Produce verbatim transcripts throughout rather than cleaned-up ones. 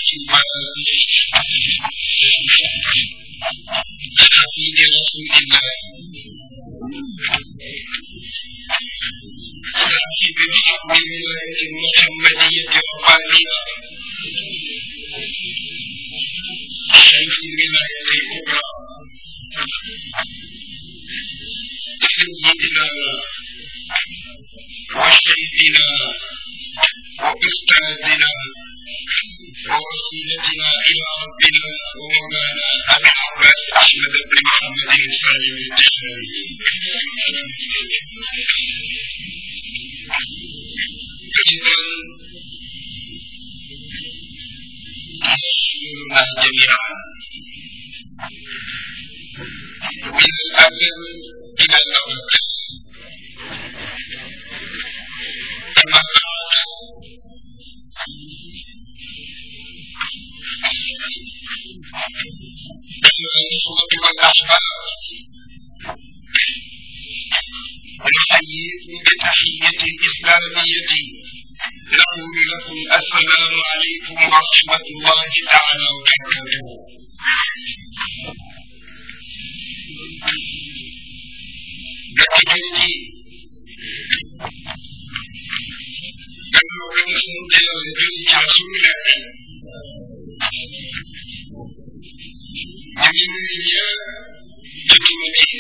حفيد رسول الله صاحب الحق الولاية المحمدية الربانية شيخ الولاية الكبرى سيدنا وشيخنا وأستاذنا ووسيلتنا إلى ربنا ومولانا أبي العباس أحمد بن محمد السالم التشريعي أيضا يشملنا جميعا من الأزل إلى الأبد. أما نحييكم بتحية الإسلامية نقول لكم السلام عليكم ورحمة الله تعالى وبركاته. بكتبتي أنه بنسند الجنة رسول الله جميع جدوتي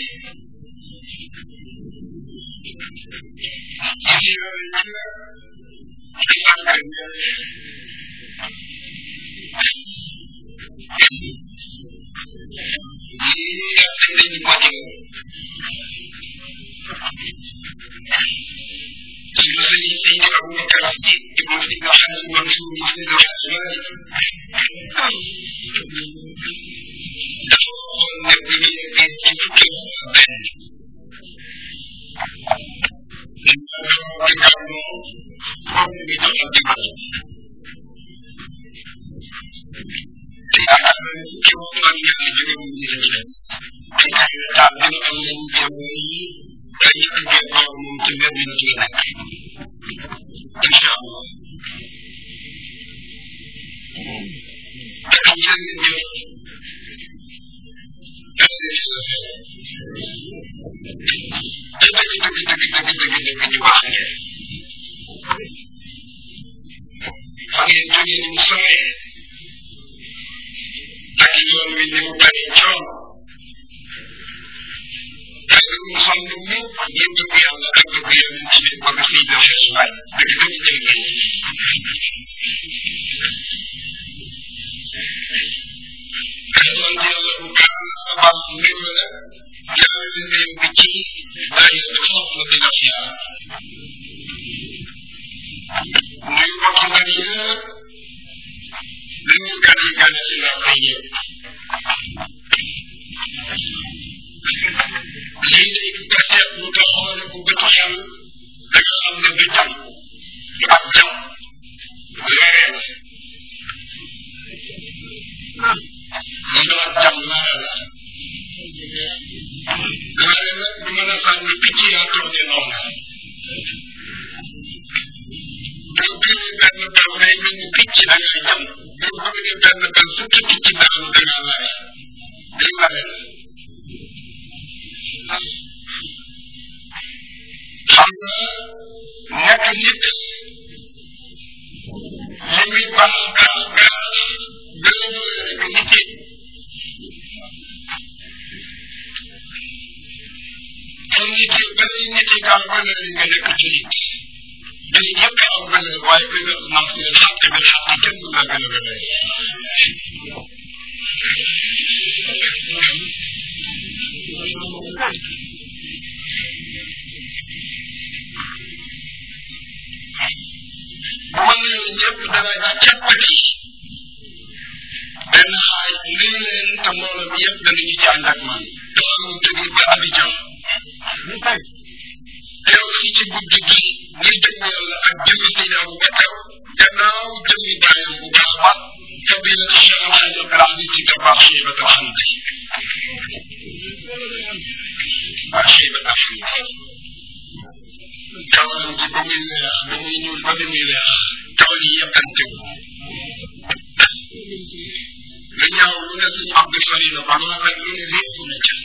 mu ne suñu Abdou sori na ba ma fekk ne réew na ca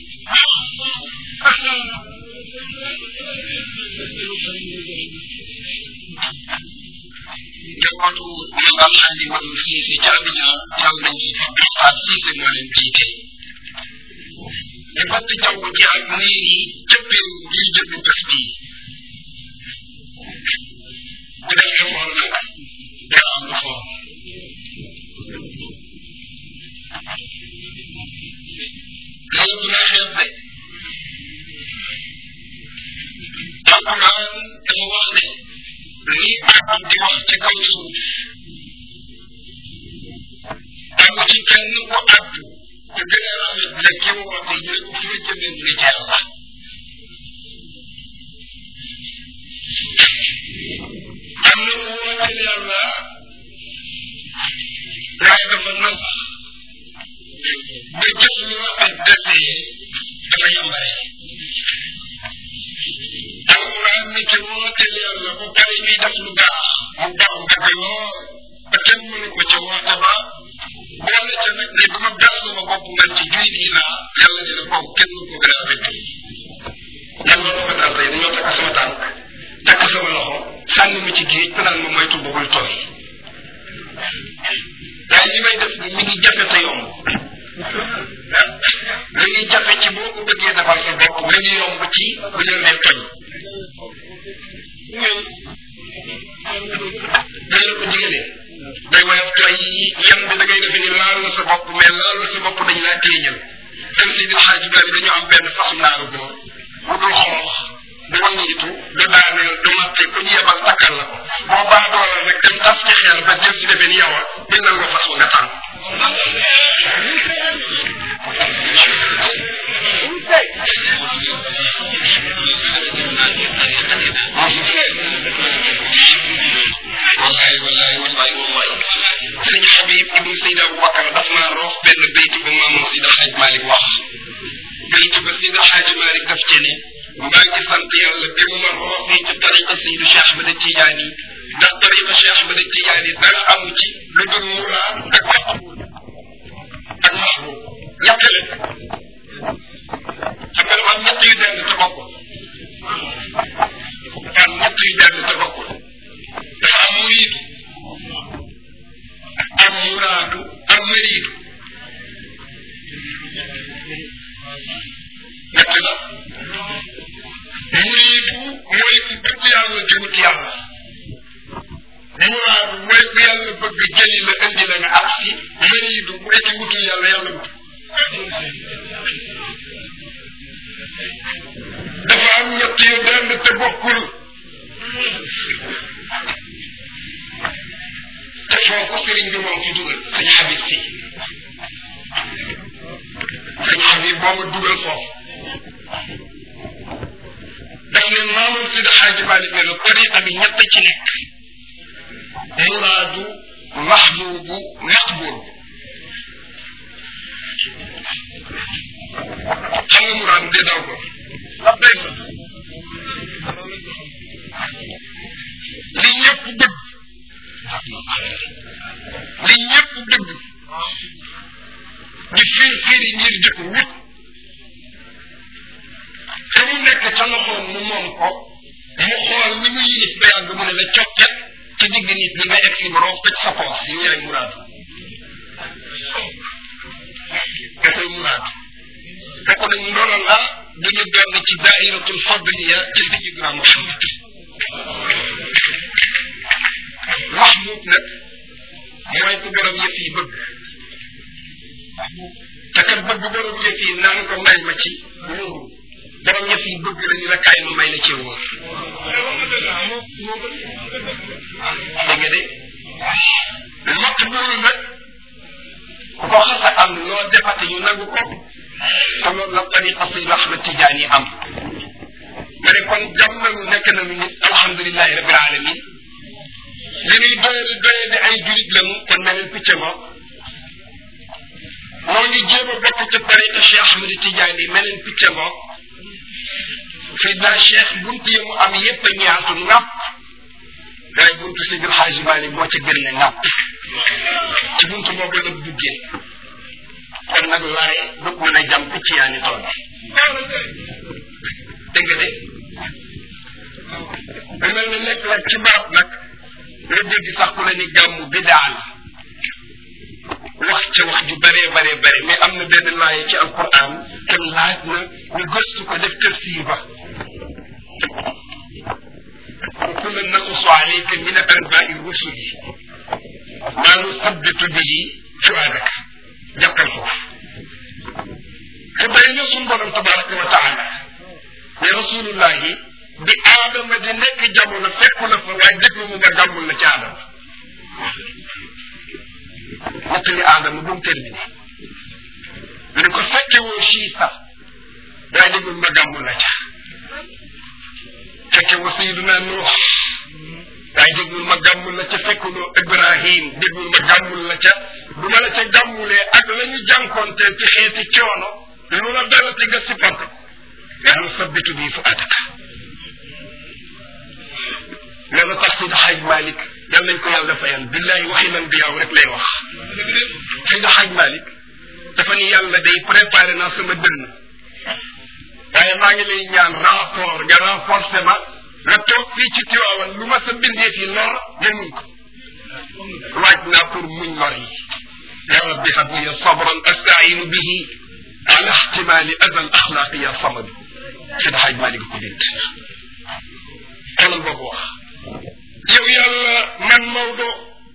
njabootu Mame Alhaji Madou Cissé ca Abidjan jàll nañu Faat Cissé moo leen jiite ñu bëtt jaww ji ak niir yi cëppee ngir jënd bés bii ku def effort nag dina am lu foor loolu du la xeeb de alquran dafa wax ne lii àddu di wax ci kaw suuf amu ci kenn ku àddu ku gën a rafet la ki woote ñu ne ko fu la jëmee mu ne ci yàlla am na ku woote yàlla waaye dafa nas ba jëf lu rafet desee dafa yambare alquran ni ki woote yàlla bu pare ñuy def lu baax mu baax bëgg lool ba kenn mënu ko ca woote ba boole ca nag ne bu ma dal sama bopp man ci juy nii laa yàlla dina kooku kenn ko gën a rafet yàlla loolu ma daal tey dañoo takk sama tànk takk sama loxo sànni ma ci géej te naan ma moytu bëggul tooy waaye li may def mi ngi jafe te yomb li ngi jafe ci boo ko bëggee defal sa bopp mi ngi yomb ci bu ñu nee toñ dañu ko digalee day woyof tey yan bi da ngay defe ni laal na sa bopp mais laal na sa bopp dañu laa téeñal dem si biir xaaj bari dañu am benn fasu naaru góor bu dul xoox du wàññiitu du daaneel du matte ku ñu yebal takkal la ko boo baax doolal rek dem tas ci xeer ba jël si defe ni yow a bindal nga fas nga tànn wallahi wallahi wallahi wallahi sëñ Habib ibn Seydi Aboubacar daf naa roof benn bayt bu maamoom Seydi Alhaji Malick wax bayt ba Seydi Alhaji Malick daf ci ne maa ngi sant yàlla bi mu ma roofee ci tariqa Seydi Cheikh Ahmed Tidiane ndax tariqa Cheikh Ahmed Tidiane dara amu ci lu dul muraad ak maqbuul ak mahbub ñett leen xam nga dafa am ñett yu benn te bokkul dafa am ñett yu benn te bokkul dafa am muriidu am muraadu am mariidu ñett la muriidu mooy ku bëgg yàlla di wut yàlla muraadu mooy ku yàlla bëgg jëli la indi la nga agsi mariidu mooy ki wutul yàlla yàlla wut dafa am ñett yu benn te bokkul te foofu sëriñ bi moom fi dugal sëñ Habib si sëñ Habib moo ma dugal foofu daf ne maamam Seydi Hadji Malick ne la tariqa bi ñett ci nekk muraadu mahbubu maqbul xam nga muraadu de daw ko li ñëpp bëgg li ñëpp bëgg di fiir fiiri ngir di ko wut te mu nekk ca loxoom mu moom ko mu xool ni mu yilif ba yàgg mu ne la coccet ci digg nit ñi nga egg si ba roof tëj sa poos yow yaay muraadu nga koy muraadu kooku nag ndono la du ñu benn ci dairatul fadliya ci sayyidina Muhammad mahbub nag mooy ku borom yëf yi bëgg te kat bëgg borom yëf yi naan ko may ma ci wóoru borom yëf yi bëgg la ñu la kaay ma may la ci wóor dégg nga de maqbul nag ku ko xas a am loo defate ñu nangu ko te loolu la tariqa Seydi Ahmed Tidiane am ma ne kon jam nañu nekk nañu nit alhamdulilahi rabbil alamin li ñuy doyadi doyadi ay julit lañu kon mel ni picc ma moo ngi jéem a bokk ca tariqa Cheikh Ahmed Tidiane mel ni picc ma Seydina Cheikh buntu yi mu am yépp a ñaatu ŋàpp waaye buntu Seydi El Hadji Malick moo ca gën ne ŋàpp ci buntu boobu la duggee kon nag laaye du mën a jam picc yaa ni tool dégg nga de da mel ne nekk la ci barab nag nga dégg sax ku la ni gàmmu bidaa la wax ca wax ju bëree bëree bëri mais am na benn laaye ci alquran kenn laaj na ñu gëstu ko def tafsir ba kullan naqussu alayka min anbaai rusuli maa nusabbitu bihi fuadaka jàppal foofu te bëri na suñu borom tabaraka wa taala ne rasulullahi bi aadama di nekk jamono fekku la fa waaye déglu mu nga gàmmul la ci aadama nettali aadama bu mu terminé mu ne ko fekke woo siisa waaye déglul ma gàmmul la ca fekke woo sayiduna nuux waaye déglul ma gàmmul la ca fekkuloo ibrahim déglul ma gàmmul la ca bu ma la ca gàmmulee ak la ñu jànkoonteel ci xeeti coono lu la dalati nga supporté ko yaa nusabbitu bii fuadaka loolu tax Seydi Hadj Malick yal nañ ko yàlla fayal billahi waxi lan bi yaaw rek lay wax Seydi Hadj Malick dafa ni yàlla day préparé naa sama dënn waaye maa ngi lay ñaan renfort nga renforcé ma nga toog fii ci Tiwaawan lu ma sa bindee fii lor nga muñ ko waaj naa pour muñ lor yi ya rabbi hab li sabran astainu bihi ala ihtimali ada al axlaaqi ya samad Seydi Hadj Malick ko bind xoolal boobu wax yow yàlla man Maodo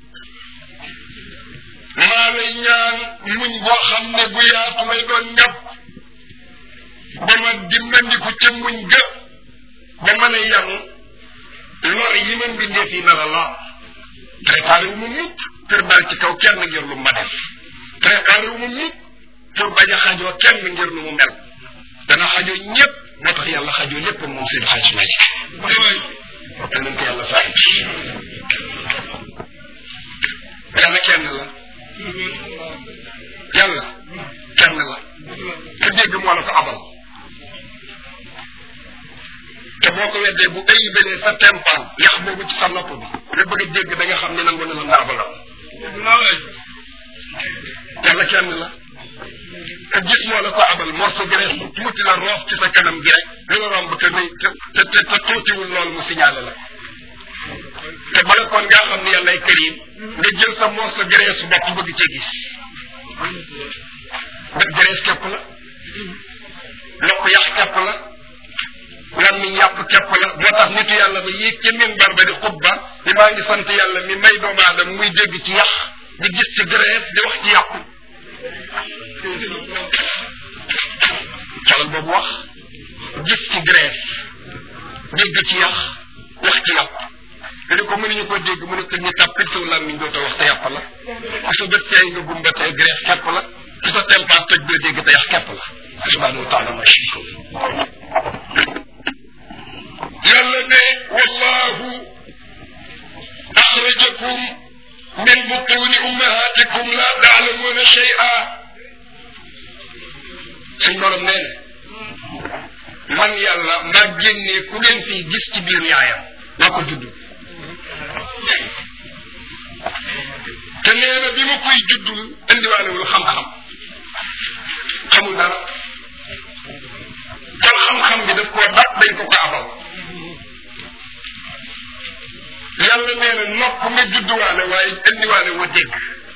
maa lay ñaan muñ boo xam ne bu yaatu lay doon ñëpp ba ma dimbandiku ca muñ ga ba mën a yanu lor yi ma mbindee fii na la la préparé wu ma mukk pour dal ci kaw kenn ngir lu ma def préparé wu ma mukk pour bañ a xajoo kenn ngir lu mu mel dana xajoo ñëpp moo tax yàlla xajoo lépp moom Seydi Hadj Malick te nañ ko yàlla fay yàlla kenn la yàlla kenn la ku dégg moo la ko abal te boo ko weddee bu ayibalee sa tempaan yax boobu ci sa nopp bi nga bëgg a dégg da nga xam ne nangu na la nga abal yàlla kenn la te gis moo la ko abal morceau graisse bu tuuti la roof ci sa kanam gi rek li la romb te te te te tuutiwul loolu mu signalé la te bala kon ngaa xam ne yàllay karim nga jël sa morceau graisse bopp bëgg cee gis bët graisse képp la lokk yax képp la lan mi yàpp képp la moo tax nitu yàlla ba yéeg ca minbar ba di xutba li maa ngi sant yàlla mi may doomu aadama muy dégg ci yax di gis ci graisse di wax ci yàpp xalal boobu wax gis ci graisse dégg ci yax wax ci yàpp nga ne ko mënuñu ko dégg mu ne ko ñu tàppit saw làmmiñ dootoo wax te yàpp la ku sa bët seey nga gumba te graisse képp la ku sa tempaan tëj doo dégg te yax képp la subhanahu wa taala ma shi yàlla ne wallahu axrajakum min butuni ummahatikum la taalamuuna shay'a suñ borom nee na man yàlla maa génnee ku ngeen fii gis ci biir yaayam maa ko judd te nee na bi ma koy juddul indiwaalewul xam-xam xamul dara kon xam-xam bi daf koo dab dañ ko ko abal yàlla nee na nopp nga judduwaale waaye indiwaale woo dégg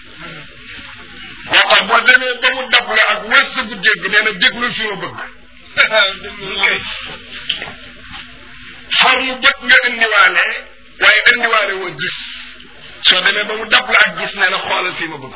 moo tax boo demee ba mu dab la ak wërsëgu dégg nee na déglul fi ma bëgg forme bët nga indiwaale waaye indiwaale woo gis soo demee ba mu dab la ak gis nee na xoolal fi ma bëgg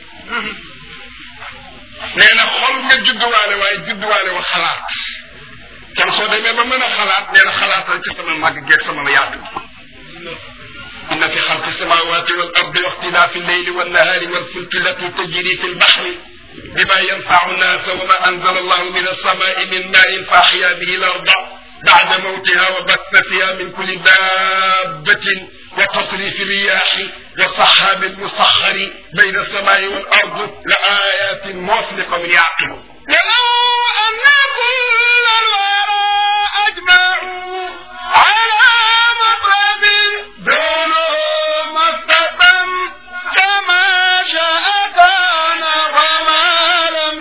nee na xol nga judduwaale waaye judduwaale wa xalaat kon soo demee ba mën a xalaat nee na xalaatal ci sama màgg geeg sama yaatu إن في خلق السماوات والأرض واختلاف الليل والنهار والفلك التي تجري في البحر بما ينفع الناس وما أنزل الله من السماء من ماء فأحيا به الأرض بعد موتها وبث فيها من كل دابة وتصريف الرياح والسحاب المسخر بين السماء والأرض لآيات موصلة من يعقلون ولو أن كل الورى أجمعوا على مطلب دونه مستقم كما شاء كان وما لم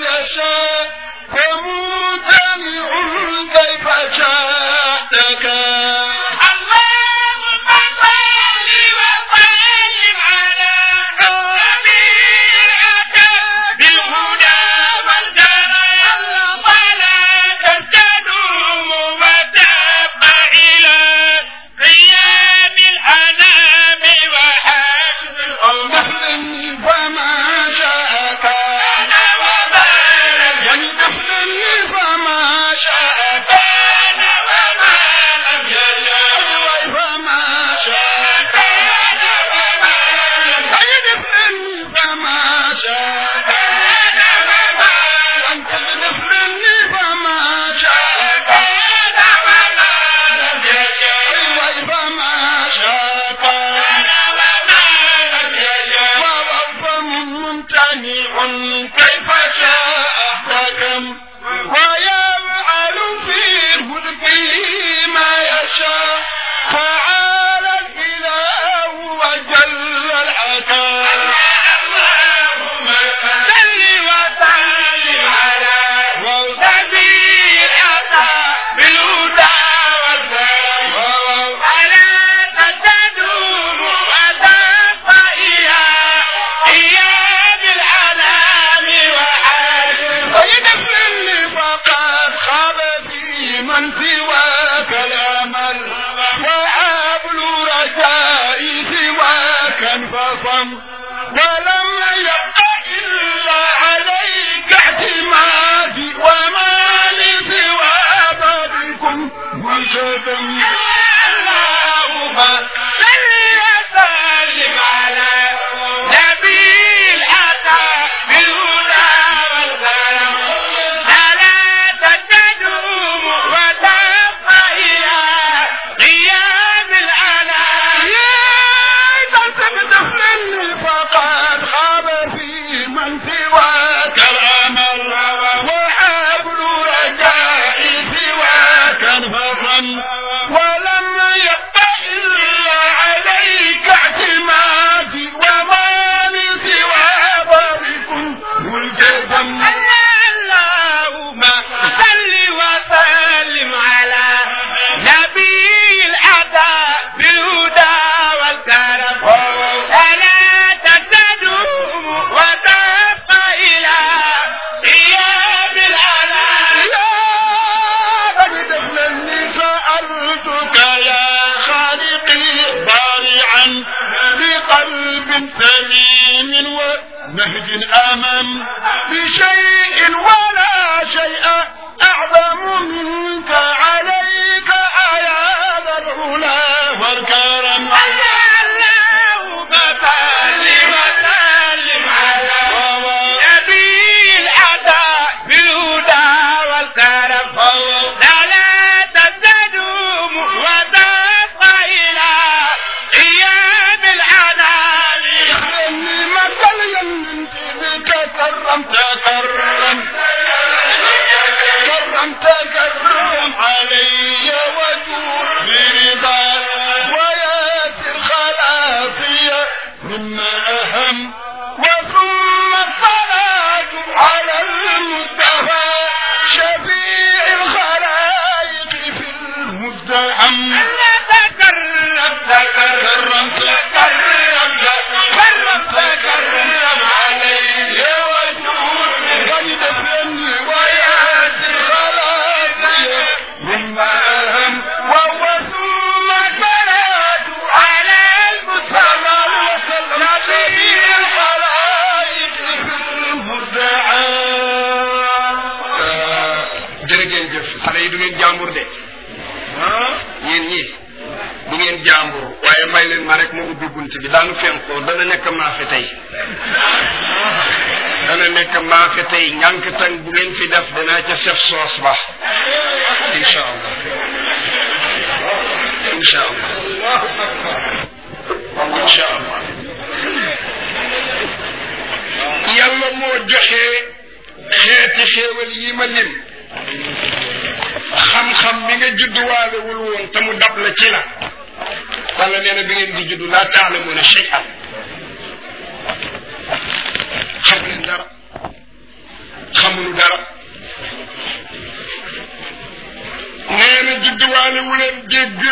فقد خاب في من سواك الأمل وحبل رجائي سواك الفضل ولم يبق إلا عليك اعتمادي وما من سوى بابكم الجبن اللهم صل وسلم على نبي الأعداء بالهدى والكرم ألا تزدهم وتبقى إلى قيام الأنام فلتفنني سألتك يا خالقي ضارعا بقلب سليم ونهج أمام بشيء ولا شيء أعظم منك عليك أيا ذا العلا والكرم اللهم صل وسلم على نبي الأعداء بالهدى والكرم لا تزدهم وتبقى إلى قيام الأنام إني مثل يمنت بك كرمت كرم كرمت كرم علي وجود برضا وياسر خلاصي مما أهم وثم الصلاة على المصطفى شفيع الخلائق في المزدحم تكرمت كرمت كرمت كرمت كرم علي وجود وجدني وياسر خلاصي مما أهم وهو ثم الصلاة على المصطفى شفيع الخلائق في المزدحم jërëjëf xale yi du ngeen jàmbur de yéen ñi du ngeen jàmbur waaye may leen ma rek ma ubbi bunt bi daanu fenkoo dana nekk maafe tey dana nekk maafe tey ñànk tang bu ngeen fi def danaa ca chef soos ba insha allah insha allah insha allah yàlla moo joxe xeeti xéewal yi ma lim xam-xam bi nga judduwaalewul woon te mu dab la ci la wala nee na bi ngeen di juddu laa taalamuuna shay'an xamu leen dara xamunu dara nee na judduwaalewu leen dégg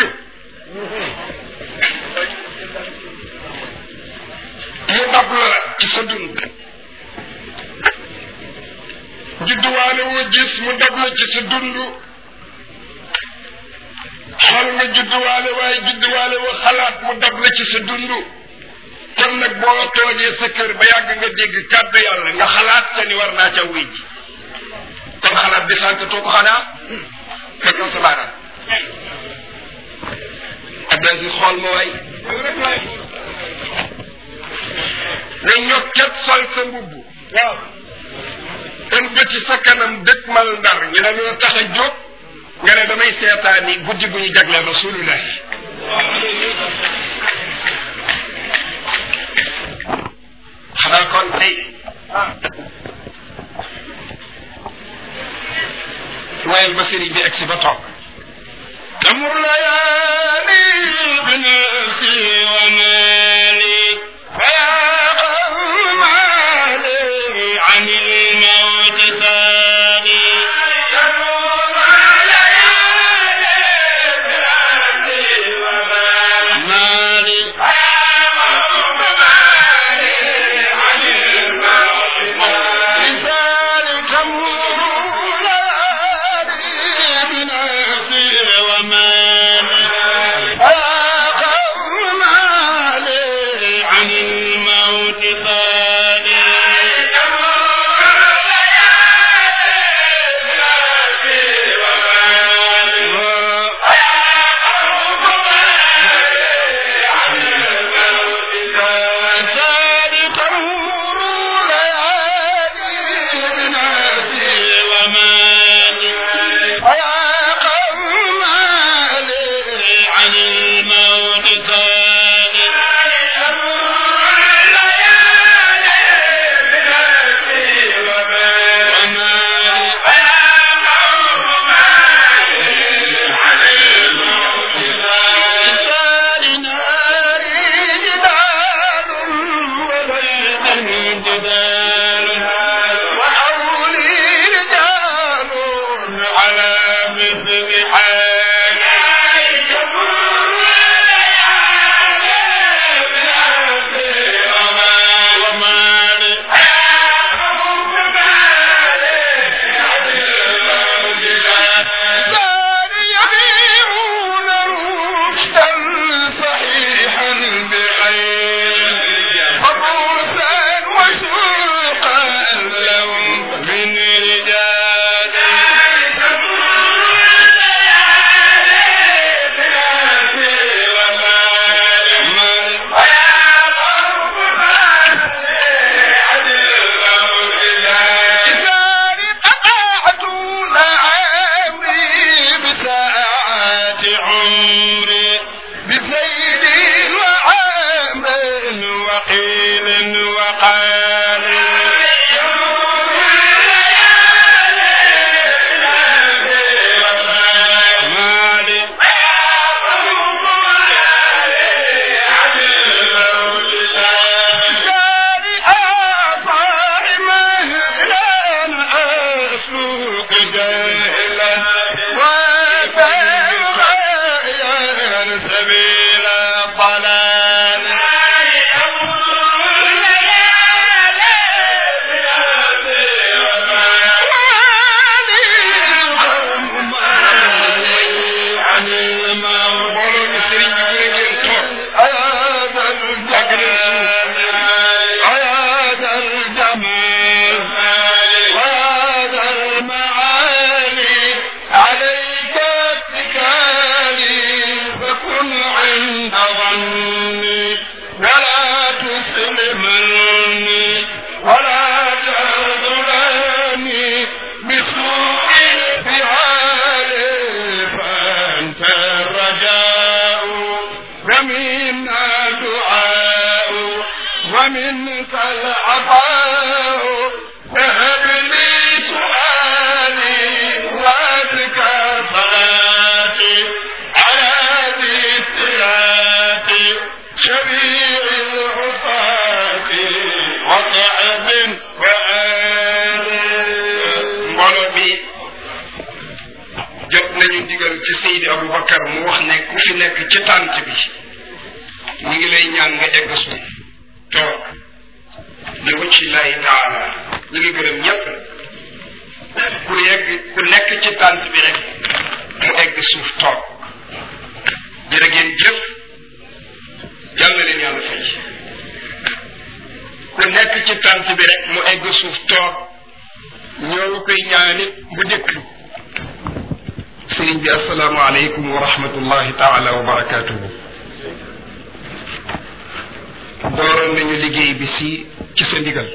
mu dab la ci sa dund judduwaale woo gis mu dab la ci sa dund xol nga judduwaale waaye judduwaale woo xalaat mu dab la ci sa dund kon nag boo toogee sa kër ba yàgg nga dégg kàddu yàlla nga xalaat ca ni war naa ca wuy ji kon xalaat bi sant too ko xanaa fekkal sa baaraam Abdou xool ma waay ne ñokket sol sa mbubb waaw kon ba ci sa kanam dëkk mal ndar ñu ne loo tax a jóg nga ne damay seetaani guddi gu ñu jagleel rasulullah xanaa kon tey wayal ba sëriñ bi egsi ba toog tamur layaali binafsi wa mali عن الموت ثاني تمر ليالي بلادي ومالي ومالي عن الموت لذلك تمر ليالي بنفسي ومالي ومنك العطاء فهب لي سؤالي وأتك صلاتي على ذي الصراط شفيع العصاة وصعب وآل mbooloo mi jot nañu digal ci Seydi Aboubacar mu wax ne ku fi nekk ci tànt bi ñu ngi lay ñaan nga egg suuf toog li wacci laahi taala ñu ngi gërëm ñëpp ku yegg ku nekk ci tànt bi rek mu egg suuf toog jërë ngeen jëf yal na leen yàlla fay ku nekk ci tànt bi rek mu egg suuf toog ñoo koy ñaanit bu déglu sëriñ bi assalaamu aleykum wa rahmatullahi taala wa barakatuhu dooroon nañu liggéey bi si ci sa ndigal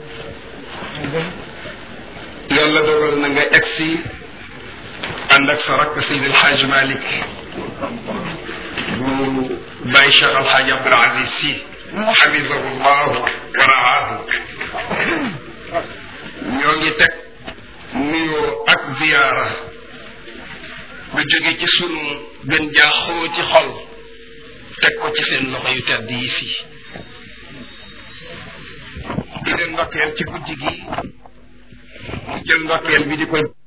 yàlla dogal na nga egsi ànd ak sa rakk Seydi El Hadj Malick bu Baye Cheikh El Hadj Abdoul Aziz Sy xafizahu llahu wa raahu ñoo ngi teg nuyoo ak ziyaara bu jóge ci sunu gën jaaxoo ci xol teg ko ci seen loxo yu tedd yi fii di leen ndokkeel ci guddi gi jël ndokkeel bi di ko